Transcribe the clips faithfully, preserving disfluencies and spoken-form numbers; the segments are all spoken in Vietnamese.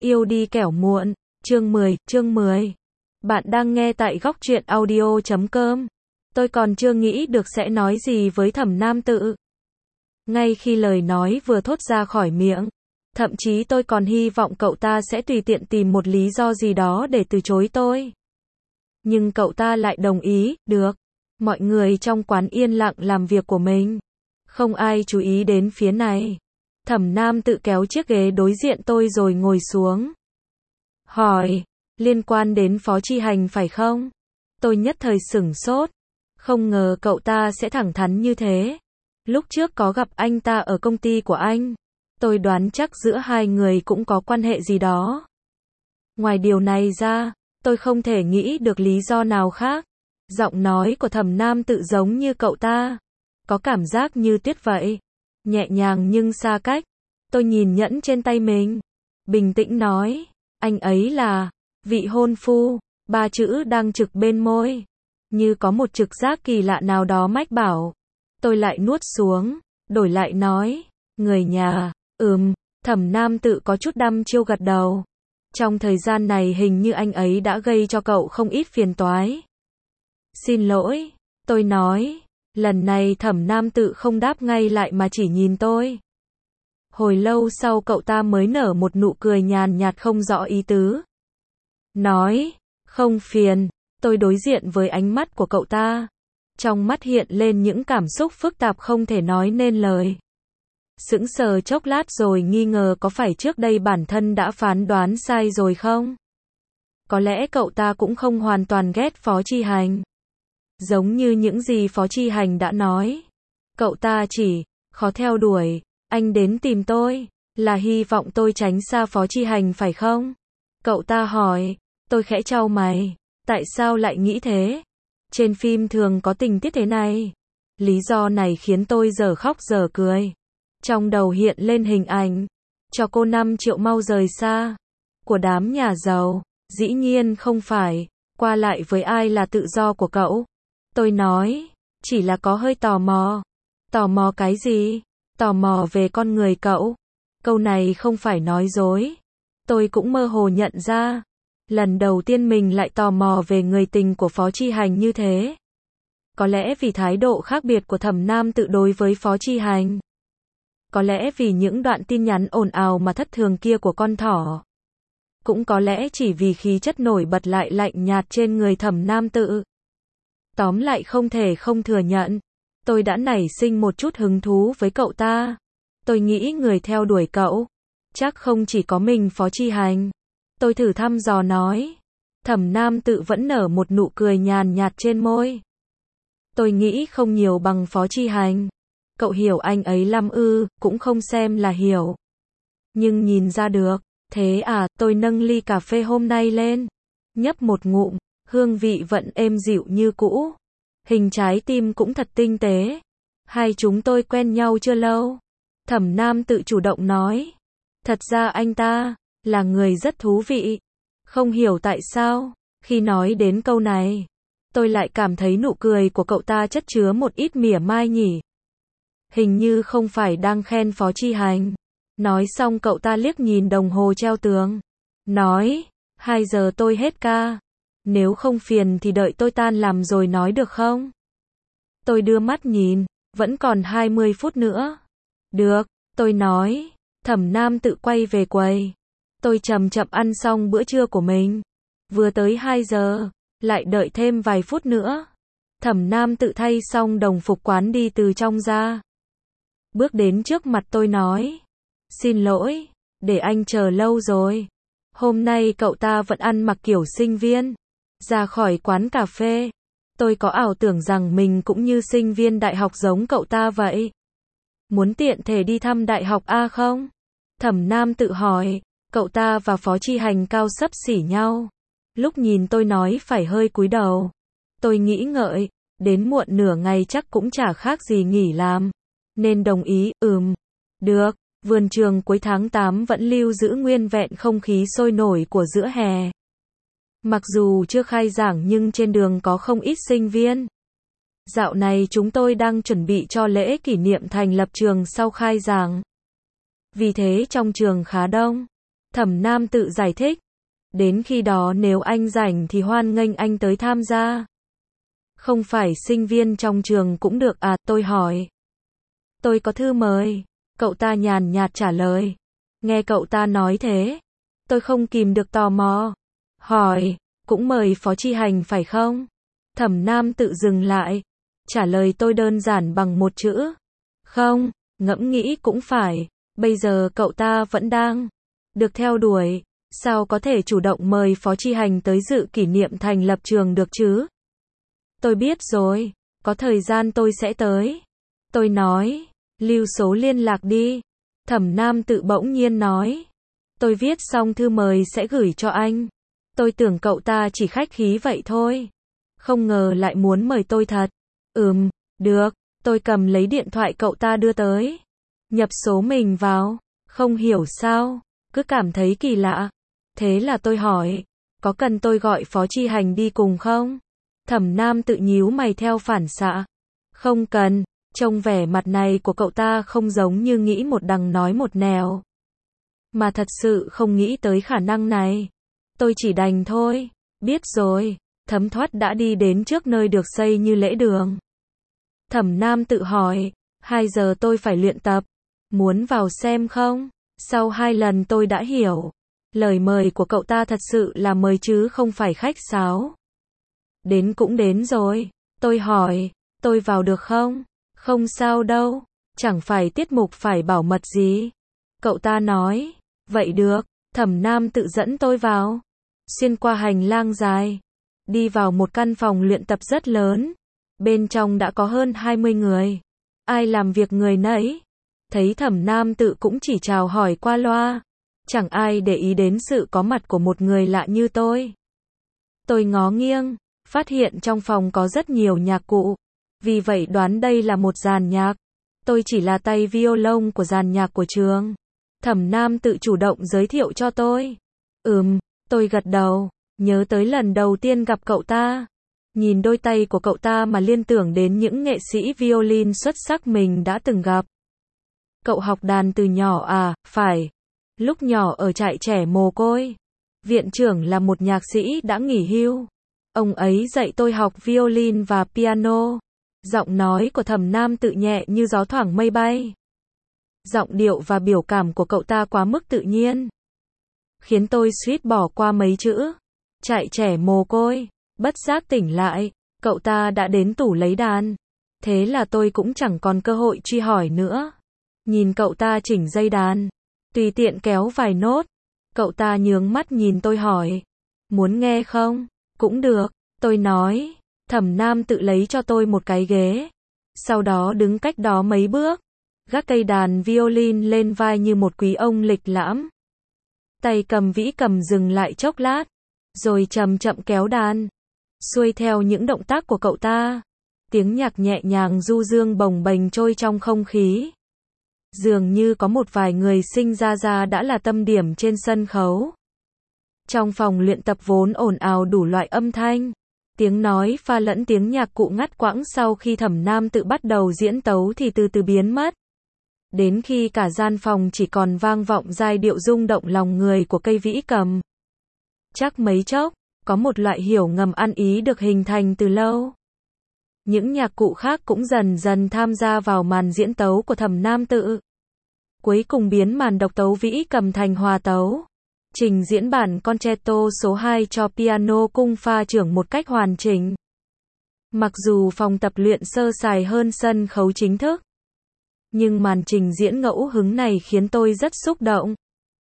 Yêu đi kẻo muộn, chương mười, chương mười. Bạn đang nghe tại góc truyện audio chấm com. Tôi còn chưa nghĩ được sẽ nói gì với Thẩm Nam Tự. Ngay khi lời nói vừa thốt ra khỏi miệng, thậm chí tôi còn hy vọng cậu ta sẽ tùy tiện tìm một lý do gì đó để từ chối tôi. Nhưng cậu ta lại đồng ý, được. Mọi người trong quán yên lặng làm việc của mình. Không ai chú ý đến phía này. Thẩm Nam Tự kéo chiếc ghế đối diện tôi rồi ngồi xuống. Hỏi, liên quan đến Phó Chi Hành phải không? Tôi nhất thời sửng sốt. Không ngờ cậu ta sẽ thẳng thắn như thế. Lúc trước có gặp anh ta ở công ty của anh. Tôi đoán chắc giữa hai người cũng có quan hệ gì đó. Ngoài điều này ra, tôi không thể nghĩ được lý do nào khác. Giọng nói của Thẩm Nam Tự giống như cậu ta. Có cảm giác như tuyết vậy. Nhẹ nhàng nhưng xa cách. Tôi nhìn nhẫn trên tay mình. Bình tĩnh nói. Anh ấy là vị hôn phu. Ba chữ đang trực bên môi. Như có một trực giác kỳ lạ nào đó mách bảo. Tôi lại nuốt xuống. Đổi lại nói. Người nhà. Ừm. Thẩm Nam Tự có chút đăm chiêu gật đầu. Trong thời gian này hình như anh ấy đã gây cho cậu không ít phiền toái. Xin lỗi. Tôi nói. Lần này Thẩm Nam Tự không đáp ngay lại mà chỉ nhìn tôi. Hồi lâu sau cậu ta mới nở một nụ cười nhàn nhạt không rõ ý tứ. Nói, không phiền. Tôi đối diện với ánh mắt của cậu ta. Trong mắt hiện lên những cảm xúc phức tạp không thể nói nên lời. Sững sờ chốc lát rồi nghi ngờ có phải trước đây bản thân đã phán đoán sai rồi không? Có lẽ cậu ta cũng không hoàn toàn ghét Phó Chi Hành. Giống như những gì Phó Chi Hành đã nói. Cậu ta chỉ khó theo đuổi. Anh đến tìm tôi là hy vọng tôi tránh xa Phó Chi Hành phải không? Cậu ta hỏi. Tôi khẽ chau mày. Tại sao lại nghĩ thế? Trên phim thường có tình tiết thế này. Lý do này khiến tôi giờ khóc giờ cười. Trong đầu hiện lên hình ảnh. Cho cô năm triệu mau rời xa. Của đám nhà giàu. Dĩ nhiên không phải. Qua lại với ai là tự do của cậu. Tôi nói. Chỉ là có hơi tò mò. Tò mò cái gì? Tò mò về con người cậu. Câu này không phải nói dối. Tôi cũng mơ hồ nhận ra. Lần đầu tiên mình lại tò mò về người tình của Phó Chi Hành như thế. Có lẽ vì thái độ khác biệt của Thẩm Nam Tự đối với Phó Chi Hành. Có lẽ vì những đoạn tin nhắn ồn ào mà thất thường kia của con thỏ. Cũng có lẽ chỉ vì khí chất nổi bật lại lạnh nhạt trên người Thẩm Nam Tự. Tóm lại không thể không thừa nhận. Tôi đã nảy sinh một chút hứng thú với cậu ta. Tôi nghĩ người theo đuổi cậu. Chắc không chỉ có mình Phó Chi Hành. Tôi thử thăm dò nói. Thẩm Nam Tự vẫn nở một nụ cười nhàn nhạt trên môi. Tôi nghĩ không nhiều bằng Phó Chi Hành. Cậu hiểu anh ấy lắm ư, cũng không xem là hiểu. Nhưng nhìn ra được. Thế à, tôi nâng ly cà phê hôm nay lên. Nhấp một ngụm, hương vị vẫn êm dịu như cũ. Hình trái tim cũng thật tinh tế. Hai chúng tôi quen nhau chưa lâu. Thẩm Nam Tự chủ động nói. Thật ra anh ta là người rất thú vị. Không hiểu tại sao, khi nói đến câu này, tôi lại cảm thấy nụ cười của cậu ta chất chứa một ít mỉa mai nhỉ. Hình như không phải đang khen Phó Chi Hành. Nói xong cậu ta liếc nhìn đồng hồ treo tường. Nói, hai giờ tôi hết ca. Nếu không phiền thì đợi tôi tan làm rồi nói được không? Tôi đưa mắt nhìn, vẫn còn hai mươi phút nữa. Được, tôi nói. Thẩm Nam Tự quay về quầy. Tôi chậm chậm ăn xong bữa trưa của mình. Vừa tới hai giờ, lại đợi thêm vài phút nữa. Thẩm Nam Tự thay xong đồng phục quán đi từ trong ra. Bước đến trước mặt tôi nói. Xin lỗi, để anh chờ lâu rồi. Hôm nay cậu ta vẫn ăn mặc kiểu sinh viên. Ra khỏi quán cà phê. Tôi có ảo tưởng rằng mình cũng như sinh viên đại học giống cậu ta vậy. Muốn tiện thể đi thăm đại học A không? Thẩm Nam Tự hỏi. Cậu ta và Phó Chi Hành cao xấp xỉ nhau. Lúc nhìn tôi nói phải hơi cúi đầu. Tôi nghĩ ngợi. Đến muộn nửa ngày chắc cũng chả khác gì nghỉ làm. Nên đồng ý, ừm. Được. Vườn trường cuối tháng tám vẫn lưu giữ nguyên vẹn không khí sôi nổi của giữa hè. Mặc dù chưa khai giảng nhưng trên đường có không ít sinh viên. Dạo này chúng tôi đang chuẩn bị cho lễ kỷ niệm thành lập trường sau khai giảng. Vì thế trong trường khá đông. Thẩm Nam Tự giải thích. Đến khi đó nếu anh rảnh thì hoan nghênh anh tới tham gia. Không phải sinh viên trong trường cũng được à, tôi hỏi. Tôi có thư mời. Cậu ta nhàn nhạt trả lời. Nghe cậu ta nói thế, tôi không kìm được tò mò. Hỏi, cũng mời Phó Chi Hành phải không? Thẩm Nam Tự dừng lại. Trả lời tôi đơn giản bằng một chữ. Không, ngẫm nghĩ cũng phải. Bây giờ cậu ta vẫn đang được theo đuổi. Sao có thể chủ động mời Phó Chi Hành tới dự kỷ niệm thành lập trường được chứ? Tôi biết rồi, có thời gian tôi sẽ tới. Tôi nói, lưu số liên lạc đi. Thẩm Nam Tự bỗng nhiên nói. Tôi viết xong thư mời sẽ gửi cho anh. Tôi tưởng cậu ta chỉ khách khí vậy thôi. Không ngờ lại muốn mời tôi thật. Ừm, được, tôi cầm lấy điện thoại cậu ta đưa tới. Nhập số mình vào, không hiểu sao, cứ cảm thấy kỳ lạ. Thế là tôi hỏi, có cần tôi gọi Phó Chi Hành đi cùng không? Thẩm Nam Tự nhíu mày theo phản xạ. Không cần, trông vẻ mặt này của cậu ta không giống như nghĩ một đằng nói một nẻo. Mà thật sự không nghĩ tới khả năng này. Tôi chỉ đành thôi, biết rồi, thấm thoát đã đi đến trước nơi được xây như lễ đường. Thẩm Nam Tự hỏi, hai giờ tôi phải luyện tập, muốn vào xem không? Sau hai lần tôi đã hiểu, lời mời của cậu ta thật sự là mời chứ không phải khách sáo. Đến cũng đến rồi, tôi hỏi, tôi vào được không? Không sao đâu, chẳng phải tiết mục phải bảo mật gì. Cậu ta nói, vậy được, Thẩm Nam Tự dẫn tôi vào. Xuyên qua hành lang dài, đi vào một căn phòng luyện tập rất lớn. Bên trong đã có hơn hai mươi người. Ai làm việc người nấy. Thấy Thẩm Nam Tự cũng chỉ chào hỏi qua loa. Chẳng ai để ý đến sự có mặt của một người lạ như tôi. Tôi ngó nghiêng, phát hiện trong phòng có rất nhiều nhạc cụ. Vì vậy đoán đây là một dàn nhạc. Tôi chỉ là tay violon của dàn nhạc của trường. Thẩm Nam Tự chủ động giới thiệu cho tôi. Ừm, tôi gật đầu, nhớ tới lần đầu tiên gặp cậu ta. Nhìn đôi tay của cậu ta mà liên tưởng đến những nghệ sĩ violin xuất sắc mình đã từng gặp. Cậu học đàn từ nhỏ à? Phải. Lúc nhỏ ở trại trẻ mồ côi. Viện trưởng là một nhạc sĩ đã nghỉ hưu. Ông ấy dạy tôi học violin và piano. Giọng nói của Thẩm Nam Tự nhẹ như gió thoảng mây bay. Giọng điệu và biểu cảm của cậu ta quá mức tự nhiên, khiến tôi suýt bỏ qua mấy chữ. Trại trẻ mồ côi. Bất giác tỉnh lại, cậu ta đã đến tủ lấy đàn. Thế là tôi cũng chẳng còn cơ hội truy hỏi nữa. Nhìn cậu ta chỉnh dây đàn, tùy tiện kéo vài nốt. Cậu ta nhướng mắt nhìn tôi hỏi, muốn nghe không? Cũng được, tôi nói. Thẩm Nam Tự lấy cho tôi một cái ghế. Sau đó đứng cách đó mấy bước, gác cây đàn violin lên vai như một quý ông lịch lãm. Tay cầm vĩ cầm dừng lại chốc lát, rồi chậm chậm kéo đàn. Xuôi theo những động tác của cậu ta, tiếng nhạc nhẹ nhàng du dương bồng bềnh trôi trong không khí. Dường như có một vài người sinh ra ra đã là tâm điểm trên sân khấu. Trong phòng luyện tập vốn ồn ào đủ loại âm thanh, tiếng nói pha lẫn tiếng nhạc cụ ngắt quãng sau khi Thẩm Nam Tự bắt đầu diễn tấu thì từ từ biến mất. Đến khi cả gian phòng chỉ còn vang vọng giai điệu rung động lòng người của cây vĩ cầm. Chắc mấy chốc, có một loại hiểu ngầm ăn ý được hình thành từ lâu. Những nhạc cụ khác cũng dần dần tham gia vào màn diễn tấu của Thẩm Nam Tự. Cuối cùng biến màn độc tấu vĩ cầm thành hòa tấu. Trình diễn bản concerto số hai cho piano cung pha trưởng một cách hoàn chỉnh. Mặc dù phòng tập luyện sơ sài hơn sân khấu chính thức, nhưng màn trình diễn ngẫu hứng này khiến tôi rất xúc động.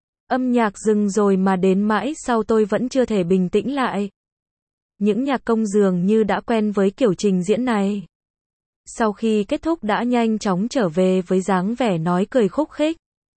Âm nhạc dừng rồi mà đến mãi sau tôi vẫn chưa thể bình tĩnh lại. Những nhạc công dường như đã quen với kiểu trình diễn này. Sau khi kết thúc đã nhanh chóng trở về với dáng vẻ nói cười khúc khích.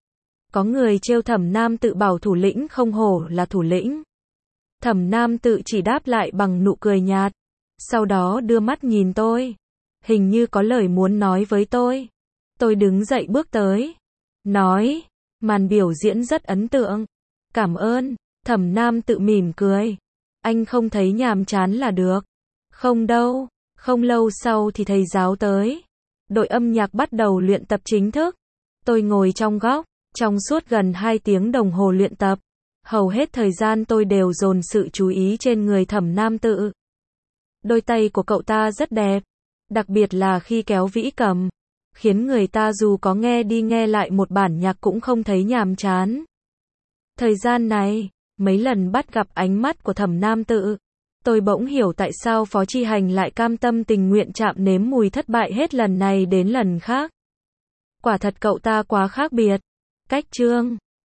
Có người trêu Thẩm Nam Tự bảo thủ lĩnh không hổ là thủ lĩnh. Thẩm Nam Tự chỉ đáp lại bằng nụ cười nhạt. Sau đó đưa mắt nhìn tôi. Hình như có lời muốn nói với tôi. Tôi đứng dậy bước tới. Nói, màn biểu diễn rất ấn tượng. Cảm ơn. Thẩm Nam Tự mỉm cười. Anh không thấy nhàm chán là được. Không đâu. Không lâu sau thì thầy giáo tới. Đội âm nhạc bắt đầu luyện tập chính thức. Tôi ngồi trong góc. Trong suốt gần hai tiếng đồng hồ luyện tập, Hầu hết thời gian tôi đều dồn sự chú ý trên người Thẩm Nam Tự. Đôi tay của cậu ta rất đẹp, đặc biệt là khi kéo vĩ cầm, khiến người ta dù có nghe đi nghe lại một bản nhạc cũng không thấy nhàm chán. Thời gian này, mấy lần bắt gặp ánh mắt của Thẩm Nam Tự, tôi bỗng hiểu tại sao Phó Chi Hành lại cam tâm tình nguyện chạm nếm mùi thất bại hết lần này đến lần khác. Quả thật cậu ta quá khác biệt. Cách chương